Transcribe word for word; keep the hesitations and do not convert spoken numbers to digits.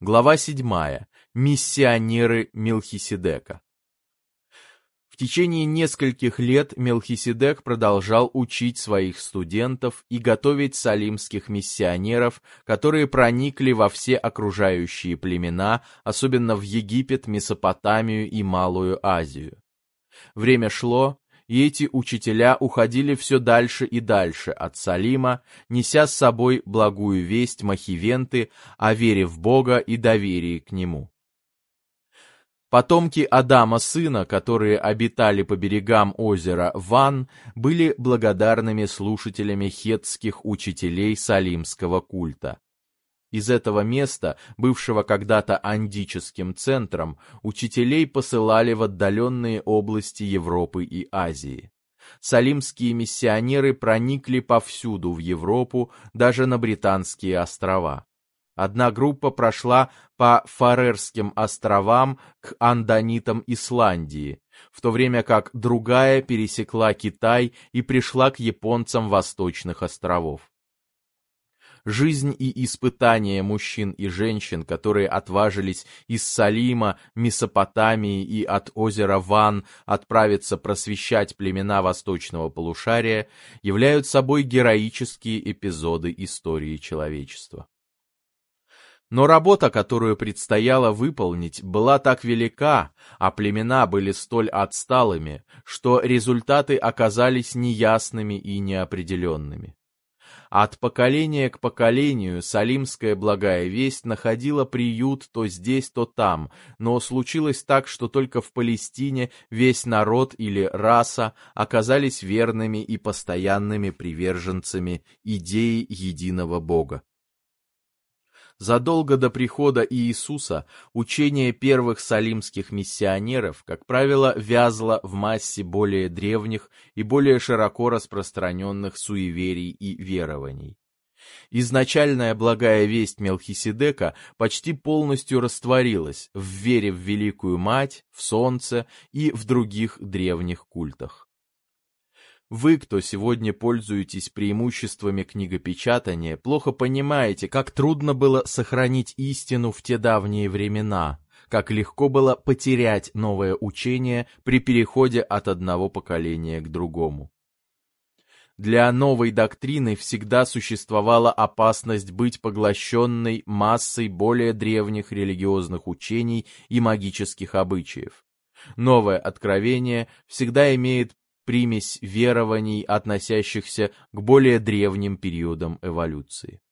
Глава седьмая. Миссионеры Мелхиседека. В течение нескольких лет Мелхиседек продолжал учить своих студентов и готовить салимских миссионеров, которые проникли во все окружающие племена, особенно в Египет, Месопотамию и Малую Азию. Время шло, и эти учителя уходили все дальше и дальше от Салима, неся с собой благую весть Махивенты о вере в Бога и доверии к Нему. Потомки Адама сына, которые обитали по берегам озера Ван, были благодарными слушателями хеттских учителей салимского культа. Из этого места, бывшего когда-то андическим центром, учителей посылали в отдаленные области Европы и Азии. Салимские миссионеры проникли повсюду в Европу, даже на Британские острова. Одна группа прошла по Фарерским островам к андонитам Исландии, в то время как другая пересекла Китай и пришла к японцам Восточных островов. Жизнь и испытания мужчин и женщин, которые отважились из Салима, Месопотамии и от озера Ван отправиться просвещать племена восточного полушария, являются собой героические эпизоды истории человечества. Но работа, которую предстояло выполнить, была так велика, а племена были столь отсталыми, что результаты оказались неясными и неопределенными. От поколения к поколению салимская благая весть находила приют то здесь, то там, но случилось так, что только в Палестине весь народ или раса оказались верными и постоянными приверженцами идеи единого Бога. Задолго до прихода Иисуса учение первых салимских миссионеров, как правило, вязло в массе более древних и более широко распространенных суеверий и верований. Изначальная благая весть Мелхиседека почти полностью растворилась в вере в Великую Мать, в Солнце и в других древних культах. Вы, кто сегодня пользуетесь преимуществами книгопечатания, плохо понимаете, как трудно было сохранить истину в те давние времена, как легко было потерять новое учение при переходе от одного поколения к другому. Для новой доктрины всегда существовала опасность быть поглощенной массой более древних религиозных учений и магических обычаев. Новое откровение всегда имеет примесь верований, относящихся к более древним периодам эволюции.